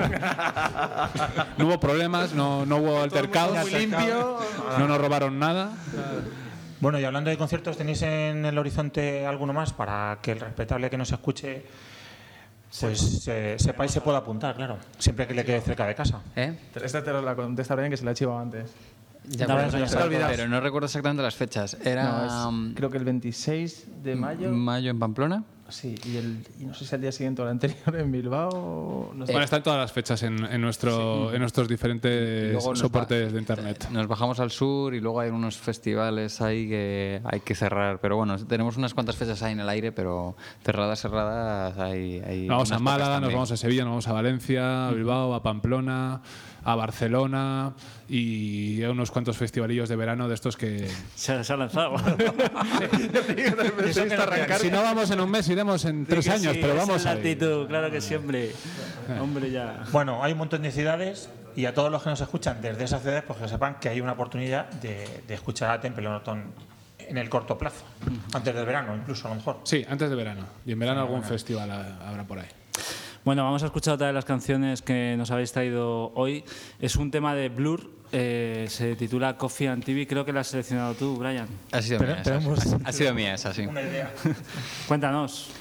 No hubo problemas, no, no hubo altercados, muy limpio. No nos robaron nada. Bueno, y hablando de conciertos, ¿tenéis en el horizonte alguno más para que el respetable que nos escuche pues se, sepa y se pueda apuntar, claro, siempre que le quede cerca de casa? ¿Eh? Esta te la contesta bien, que se la he chivado antes. Ya, No, pero, no, no, se pero, pero no recuerdo exactamente las fechas. Era No, es, creo que el veintiséis de mayo. Mayo en Pamplona. Sí, y, el, y no sé si al día siguiente o el anterior en Bilbao. No sé. Bueno, están todas las fechas en, en, nuestro, sí. en nuestros diferentes soportes de internet. Nos bajamos al sur y luego hay unos festivales ahí que hay que cerrar. Pero bueno, tenemos unas cuantas fechas ahí en el aire, pero cerradas, cerradas, hay. hay nos vamos a Málaga, nos vamos a Sevilla, nos vamos a Valencia, a Bilbao, a Pamplona, a Barcelona y a unos cuantos festivalillos de verano de estos que... Se, se ha lanzado. Eso que no, si no vamos en un mes, iremos en tres sí, años, sí, pero vamos a a latitud, claro que siempre. Hombre, ya. Bueno, hay un montón de ciudades, y a todos los que nos escuchan desde esas ciudades, pues que sepan que hay una oportunidad de, de escuchar a Templeton en el corto plazo, antes del verano incluso, a lo mejor. Sí, antes de verano. Y en verano algún festival habrá por ahí. Bueno, vamos a escuchar otra de las canciones que nos habéis traído hoy. Es un tema de Blur, eh, se titula Coffee and T V. Creo que la has seleccionado tú, Brian. Ha sido Pero, mía esa. tenemos... Ha sido mía esa, sí. Una idea. Cuéntanos.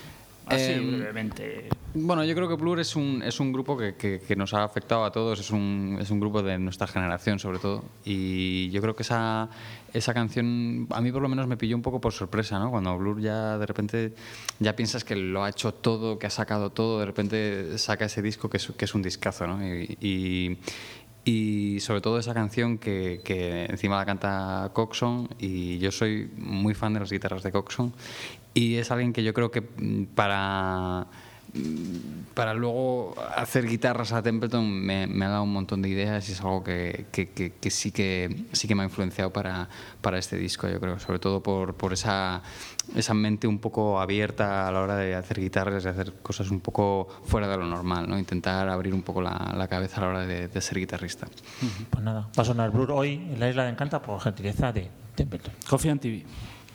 Así, Eh, brevemente. Bueno, yo creo que Blur es un, es un grupo que, que, que nos ha afectado a todos, es un, es un grupo de nuestra generación sobre todo, y yo creo que esa, esa canción a mí por lo menos me pilló un poco por sorpresa, ¿no? Cuando Blur ya de repente ya piensas que lo ha hecho todo, que ha sacado todo, de repente saca ese disco que es, que es un discazo, ¿no? Y, y, y sobre todo esa canción que, que encima la canta Coxon, y yo soy muy fan de las guitarras de Coxon, y es alguien que yo creo que para, para luego hacer guitarras a Templeton me, me ha dado un montón de ideas, y es algo que, que, que, que, sí, que sí que me ha influenciado para, para este disco, yo creo, sobre todo por, por esa, esa mente un poco abierta a la hora de hacer guitarras, de hacer cosas un poco fuera de lo normal, ¿no? Intentar abrir un poco la, la cabeza a la hora de, de ser guitarrista. Pues nada, va a sonar Blur hoy en la Isla de Encanta por gentileza de Templeton. Coffee and T V.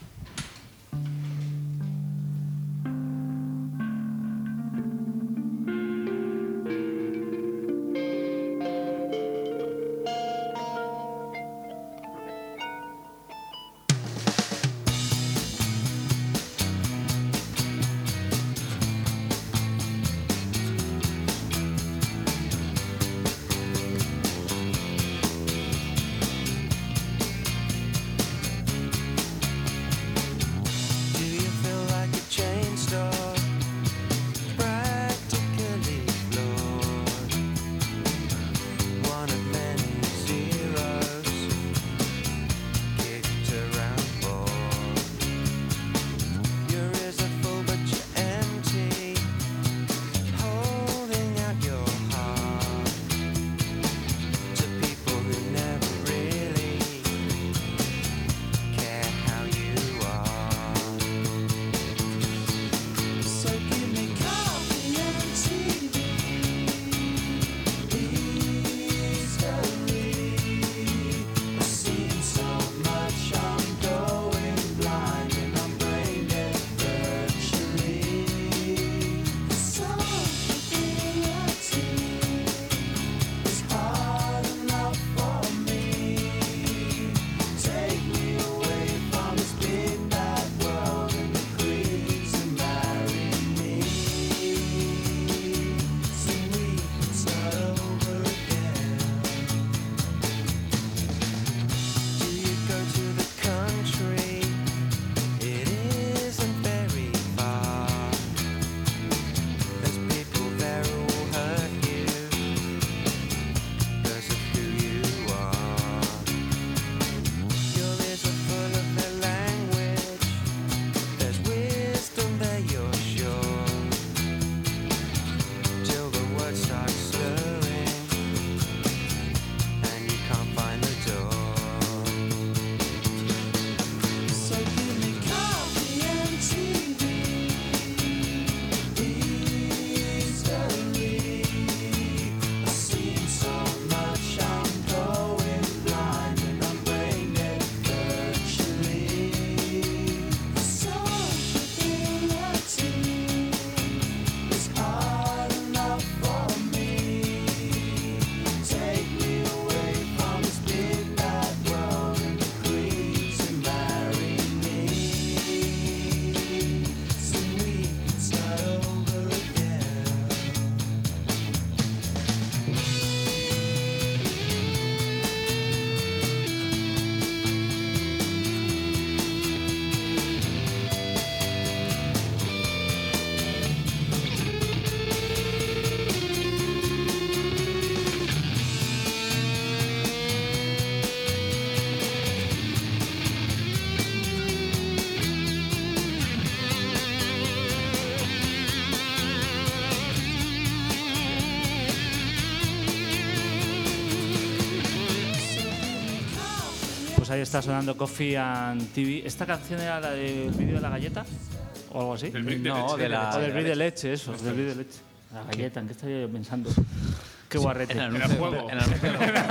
Ahí está sonando Coffee and T V. ¿Esta canción era la del vídeo de la galleta? ¿O algo así? Del brick de No, leche. de la- O del vídeo de leche, eso. Del vídeo de leche. La galleta, ¿en qué estaría yo pensando? Qué guarrete. En el el anuncio- juego. en el anuncio-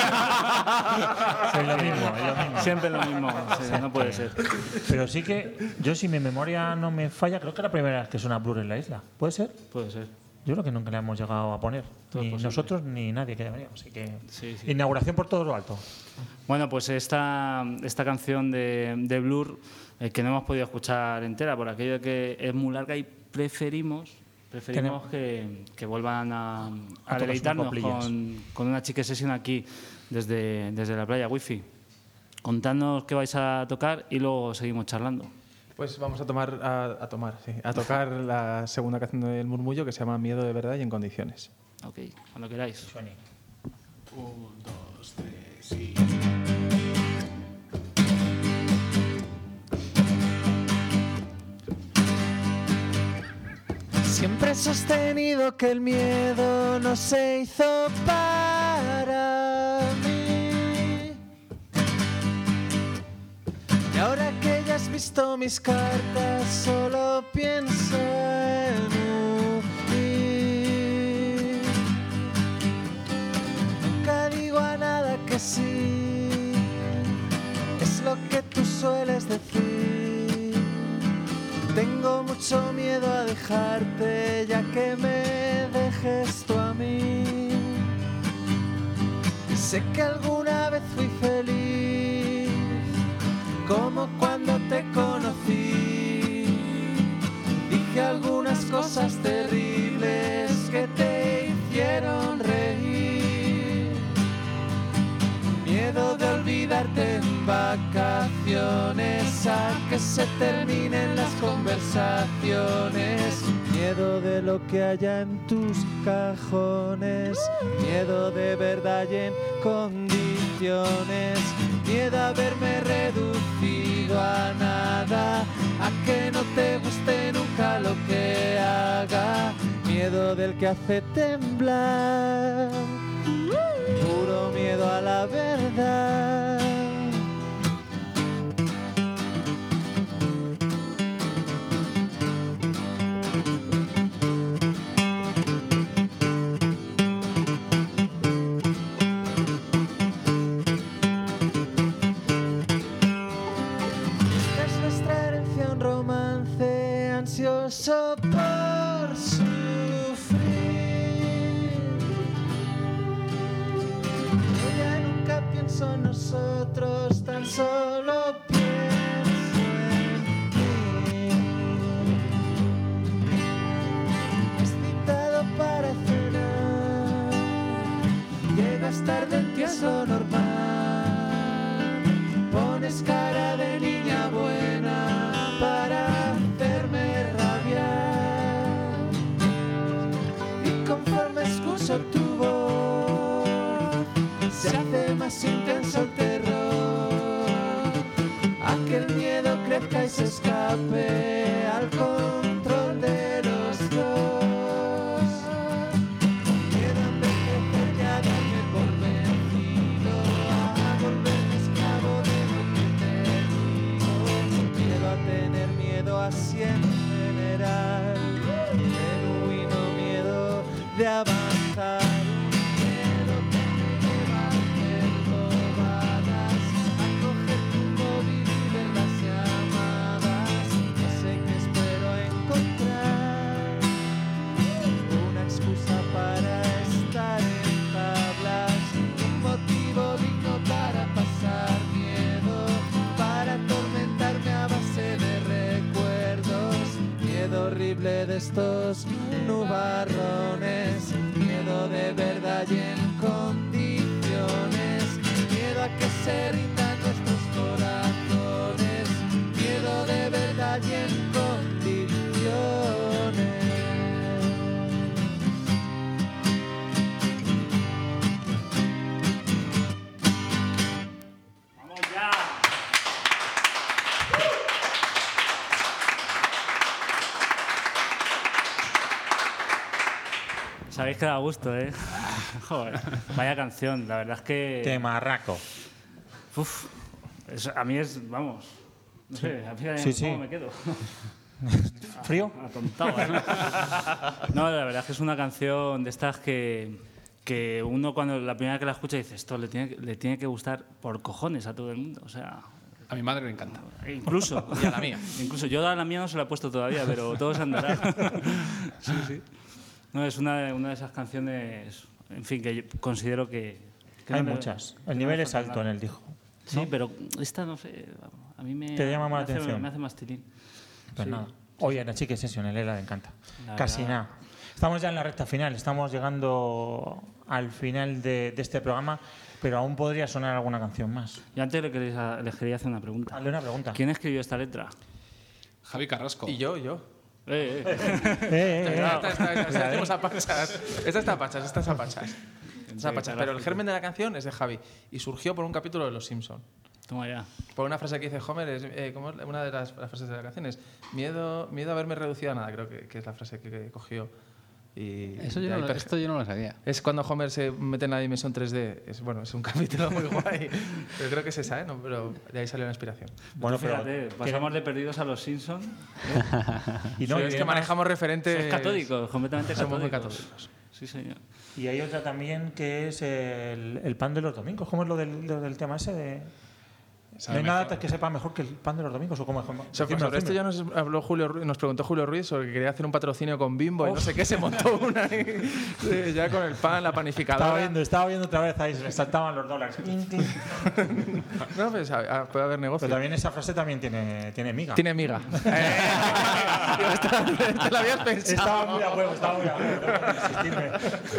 Es lo mismo, es lo mismo. Siempre lo mismo. Sí, no puede ser. Pero sí que yo, si mi memoria no me falla, creo que es la primera vez que suena Blur en la isla. ¿Puede ser? Puede ser. Yo creo que nunca le hemos llegado a poner. Todo Ni posible. nosotros ni nadie que haya venido. Así que Sí, sí. inauguración por todo lo alto. Bueno, pues esta, esta canción de, de Blur, eh, que no hemos podido escuchar entera, por aquello de que es muy larga y preferimos preferimos que, que vuelvan a, a, a deleitarnos con, con una chique session aquí desde, desde la playa Wi-Fi. Contadnos qué vais a tocar y luego seguimos charlando. Pues vamos a tomar a, a tomar, sí, a tocar la segunda canción del Murmullo, que se llama Miedo de verdad y en condiciones. Ok, cuando queráis. Un, dos, tres y... Siempre he sostenido que el miedo no se hizo para mí. Y ahora que ya has visto mis cartas, solo pienso en huir. Nunca digo a nada que sí, es lo que tú sueles decir. Tengo mucho miedo a dejarte, ya que me dejes tú a mí. Y sé que alguna vez fui feliz, como cuando te conocí. Dije algunas cosas terribles que te hicieron reír. Miedo de olvidarte en vacaciones, a que se terminen las conversaciones. Miedo de lo que haya en tus cajones. Miedo de verdad y en condiciones. Miedo a verme reducido a nada, a que no te guste nunca lo que haga. Miedo del que hace temblar, puro miedo a la verdad. Esta es nuestra herencia, un romance ansioso por sufrir. Ella nunca pienso en nosotros, tan solo pienso en ti. Me has citado para cenar, llegas tarde, entiendo normal. Pones cara de niña buena para hacerme rabiar. Y conforme escucho tu voz, se hace más intenso el terror, a que el miedo crezca y se escape al control de los dos. Miedo a envejecer y a darme por vencido, a volverme esclavo de lo que te digo. Miedo a tener miedo así en general, genuino miedo de avanzar. Miedo que me lleva a hacer bobadas, a coger tu móvil y ver las llamadas. No sé qué espero encontrar, una excusa para estar en tablas, un motivo digno para pasar miedo, para atormentarme a base de recuerdos. Miedo horrible de estos nubarrones, miedo de verdad y en condiciones. Miedo a que se rindan nuestros corazones, miedo de verdad y en condiciones. ¡Vamos ya! Sabéis que da gusto, ¿eh? Joder, vaya canción. La verdad es que... Temarraco. Uf, eso a mí es... Vamos... No sé, a mí Sí, sí. ¿cómo me quedo? ¿Frío? Atontado, ¿no? No, la verdad es que es una canción de estas que, que uno cuando la primera vez que la escucha dice esto le tiene, le tiene que gustar por cojones a todo el mundo. O sea... A mi madre le encanta. Incluso. Y a la mía. Incluso yo a la mía no se la he puesto todavía, pero todos andarán. Sí, sí. No, es una, una de esas canciones, en fin, que yo considero que... que Hay no le- muchas. que El no nivel le es falta alto en nada. el disco. Sí, pero esta no sé, a mí me... Te llama más me la hace- atención. Me hace más tilín. Pues Sí. nada. Oye, la chica sesión, a él le encanta. La Casi verdad. nada. Estamos ya en la recta final, estamos llegando al final de, de este programa, pero aún podría sonar alguna canción más. Y antes le quería, les quería hacer una pregunta. Hazle una pregunta. ¿Quién escribió esta letra? Javi Carrasco. Y yo, yo. Eh, eh. Eh, eh, eh. Esta, esta, esta, esta, hacemos a pachas. Esta está a pachas, esta es a pachas. Esta es a pachas. Pero el germen de la canción es de Javi y surgió por un capítulo de Los Simpson. Toma ya. Por una frase que dice Homer, es, eh, como es una de las, las frases de la canción es miedo, miedo a verme reducido a nada, creo que, que es la frase que, que cogió. Y Eso de yo ahí no, per- esto yo no lo sabía. Es cuando Homer se mete en la dimensión tres D. Es, bueno, es un capítulo muy guay. Pero creo que es esa, ¿eh? No, pero de ahí salió la inspiración. Bueno, Tú fíjate, pero pasamos de Perdidos a Los Simpsons. y no, Sí, y es que además- manejamos referentes... Es católico, completamente Somos muy católicos. católicos. Sí, señor. Y hay otra también que es el, el pan de los domingos. ¿Cómo es lo del, lo del tema ese de...? ¿No Sabe hay nada mejor. que sepa mejor que el pan de los domingos? ¿O cómo es? O sea, pues Decídmelo, sobre esto ya decídmelo. nos habló Julio Ruiz, nos preguntó Julio Ruiz sobre que quería hacer un patrocinio con Bimbo y no sé qué, se montó una ahí, sí, ya con el pan, la Estaba panificadora. viendo, estaba viendo otra vez ahí, se le saltaban los dólares. Clink, clink. No, pues a- a- puede haber negocio. Pero también esa frase también tiene, tiene miga. Tiene miga. Digo, esta- te lo habías pensado. Estaba muy a huevo, estaba muy a huevo. no puedo resistirme.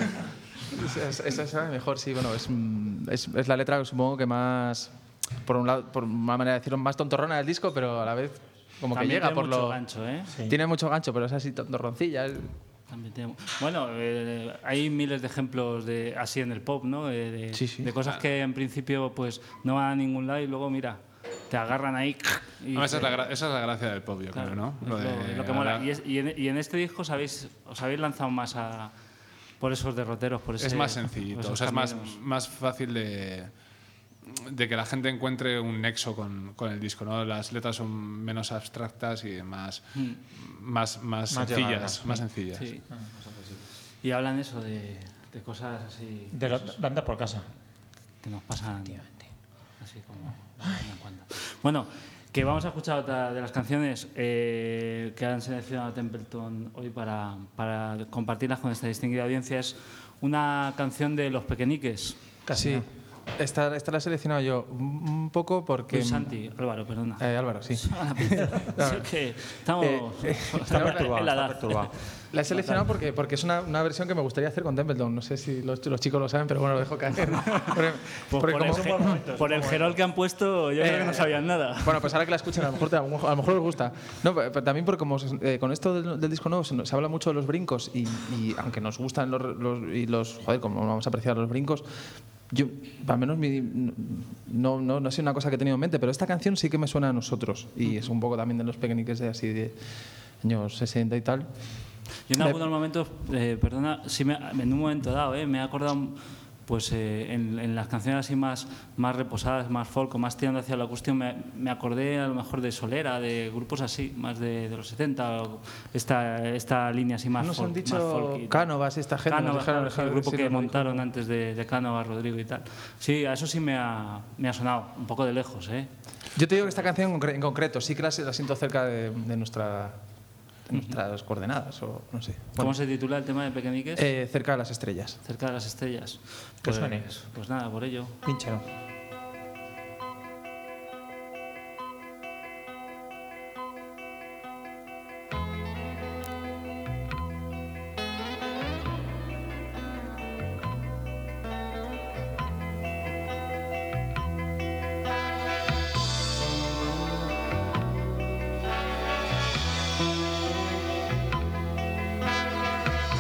Esa, esa- esa sabe mejor, sí. Bueno, es, mm, es, es la letra, supongo que más, por un lado, por una manera de decirlo, más tontorrona del disco, pero a la vez como También que llega tiene por mucho lo... gancho, ¿eh? Sí. Tiene mucho gancho, pero es así tontorroncilla. es- También tiene- Bueno, eh, hay miles de ejemplos de así en el pop, ¿no? Eh, de, Sí, sí. de cosas que en principio pues no van a ningún lado y luego, mira, te agarran ahí. Y No, esa, es te- la, gra- esa es la gracia del pop, yo claro, creo, ¿no? es Lo lo, de es lo que mola. ahora- Y, es- y en, y en este disco os habéis, os habéis lanzado más a, por esos derroteros, por ese, es más por sencillito, esos o sea, es más, caminos. más fácil de, de que la gente encuentre un nexo con, con el disco, ¿no? Las letras son menos abstractas y más, más, más, Más sencillas, llevadas, más sencillas. Sí. Y hablan eso de, de cosas así De, lo- de andar por casa. que nos pasan así como de vez en cuando. Bueno, que vamos a escuchar otra de las canciones eh, que han seleccionado a Templeton hoy para, para compartirlas con esta distinguida audiencia. Es una canción de Los Pequeñiques. Casi. Esta, esta la he seleccionado yo un un poco porque... Luis Santi, Álvaro, perdona. Eh, Álvaro, sí. A la pinza. Sí, es que estamos Eh, eh, Está No, perturbado, en la está edad. perturbado. La he seleccionado porque, porque es una, una versión que me gustaría hacer con Templeton. No sé si los, los chicos lo saben, pero bueno, lo dejo caer. Porque, Pues porque por, como- el, ge- por el gerol que han puesto, yo creo que no sabían nada. Bueno, pues ahora que la escuchen, a lo mejor, te- a lo mejor, a lo mejor les gusta. No, pero pero también porque como eh, con esto del, del disco nuevo se, se habla mucho de los brincos y, y aunque nos gustan los, los, y los... Joder, como no vamos a apreciar los brincos, yo, al menos mi, no, no, no ha sido una cosa que he tenido en mente, pero esta canción sí que me suena a nosotros y es un poco también de los pequeñiques de así de años sesenta y tal. Yo en Me- algunos momentos, eh, perdona, sí me, en un momento dado, eh, me he acordado pues eh, en, en las canciones así más, más reposadas, más folk, o más tirando hacia la cuestión, me, me acordé a lo mejor de Solera, de grupos así, más de, de los setenta, o esta, esta línea así más Nos folk. han más dicho folk y- Cánovas, esta gente. nos Cánovas, dijeron- claro, el grupo sí, que nos dijo- montaron antes de, de Cánovas, Rodrigo y tal. Sí, a eso sí me ha, me ha sonado, un poco de lejos, ¿eh? Yo te digo que esta canción en concre- en concreto sí que la, la siento cerca de, de nuestra, de nuestras coordenadas, o no sé. ¿Cómo Bueno, se titula el tema de Pequeñiques? eh, cerca de las estrellas. Cerca de las estrellas. Que Pues, suene. pues nada, por ello. Pínchalo.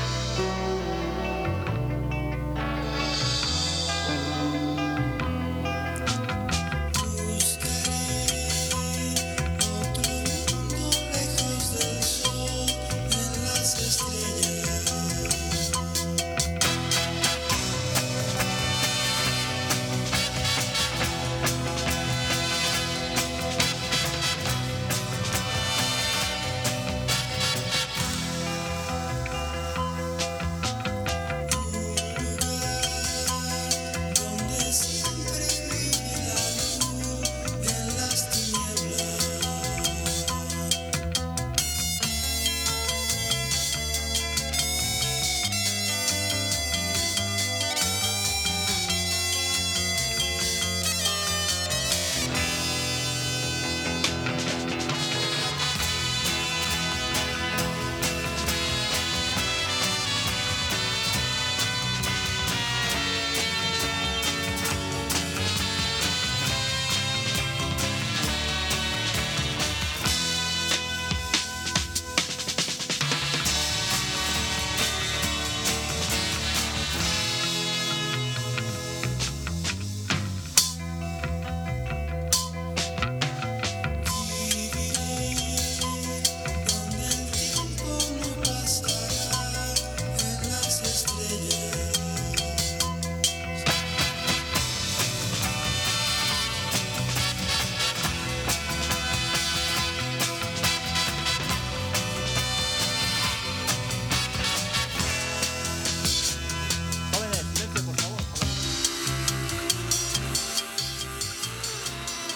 Pequeñiques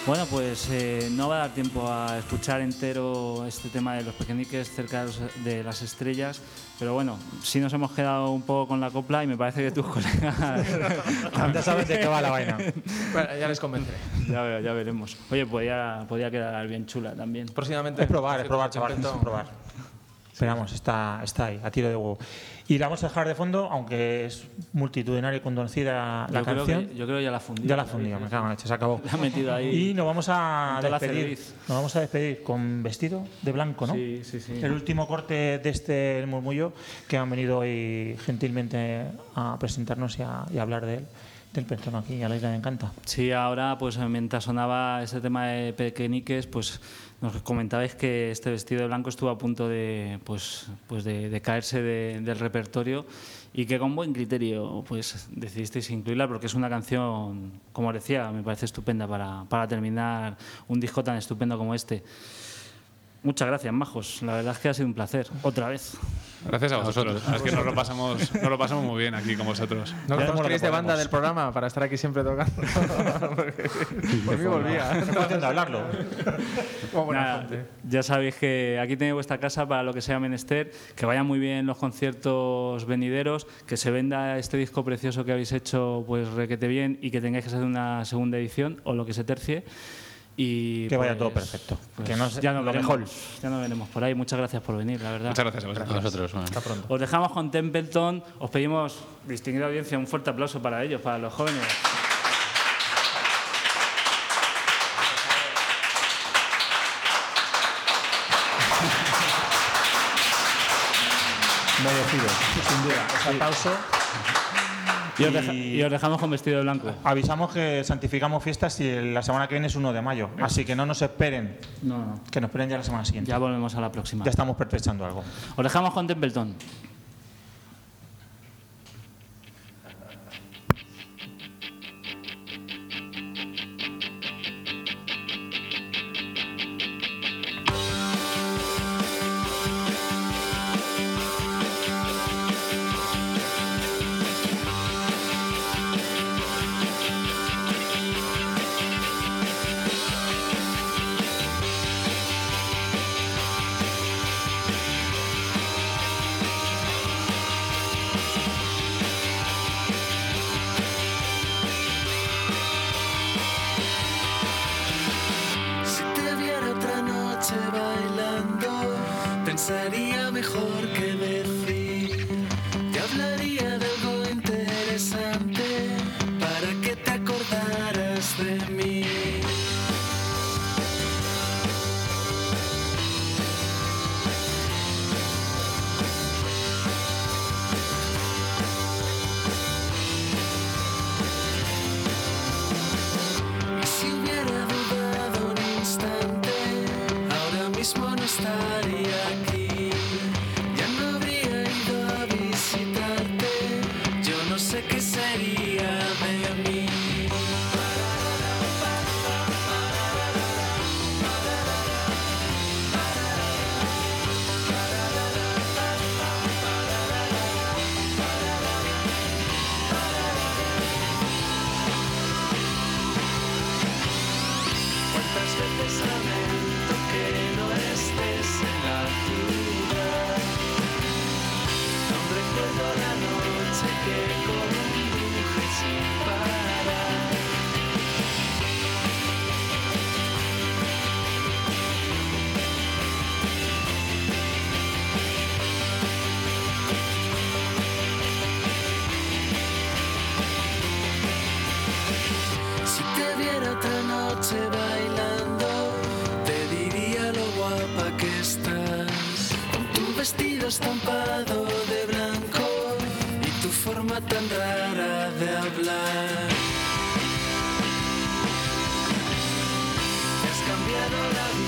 Bueno, pues eh, no va a dar tiempo a escuchar entero este tema de los pequeñiques cerca de, los, de las estrellas, pero bueno, sí nos hemos quedado un poco con la copla y me parece que tus colegas... Ya sabes de qué va la vaina. Bueno, ya les convenceré. Ya, veo, ya veremos. Oye, podía, podía quedar bien chula también. Próximamente... Es probar, es probar, chavales, es probar. Esperamos, está, está ahí, a tiro de huevo. Y la vamos a dejar de fondo, aunque es multitudinaria y conocida la yo canción. Creo que, yo creo que ya la fundí. Ya la fundí, me cago en la leche, se acabó. La ha metido ahí. Y nos vamos a la despedir. Nos vamos a despedir con vestido de blanco, ¿no? Sí, sí, sí. El último corte de este El Murmullo, que han venido hoy gentilmente a presentarnos y a, y a hablar de él. Del Peltón aquí, a la isla de Encanta. Sí, ahora, pues mientras sonaba ese tema de pequeñiques, pues nos comentabais que este vestido de blanco estuvo a punto de, pues, pues de, de caerse de, del repertorio y que con buen criterio pues decidisteis incluirla porque es una canción, como os decía, me parece estupenda para, para terminar un disco tan estupendo como este. Muchas gracias, majos. La verdad es que ha sido un placer. Otra vez. Gracias a vosotros. Es que nos lo pasamos, nos lo pasamos muy bien aquí con vosotros. No os queréis de banda del programa para estar aquí siempre tocando. Por mí volvía. No pueden hablarlo. Nada, ya sabéis que aquí tenéis vuestra casa para lo que sea menester, que vayan muy bien los conciertos venideros, que se venda este disco precioso que habéis hecho pues requete bien y que tengáis que hacer una segunda edición o lo que se tercie. Y que vaya pues, todo perfecto. Pues que no se, ya nos lo veremos, mejor. ya nos veremos por ahí. Muchas gracias por venir, la verdad. Muchas gracias a vosotros. A vosotros, bueno. Hasta pronto. Os dejamos con Templeton. Os pedimos, distinguida audiencia, un fuerte aplauso para ellos, para los jóvenes. Merecido, sin duda. Ese aplauso. Y os, deja, y os dejamos con vestido de blanco. Avisamos que santificamos fiestas y la semana que viene es uno de mayo. Así que no nos esperen. No, no. Que nos esperen ya la semana siguiente. Ya volvemos a la próxima. Ya estamos pertrechando algo. Os dejamos con Templeton. Pensaría mejor que decir, te hablaría de algo interesante para que te acordaras de mí. Y si hubiera dudado un instante, ahora mismo no estaría aquí. ¿Qué sería de mí? ¿Cuántas veces lamento que no estés en la ciudad? No recuerdo la noche que conduje sin parar. Si te viera otra noche bailando, te diría lo guapa que estás, con tu vestido estampado de blanco y tu forma tan rara de hablar. Te has cambiado la vida.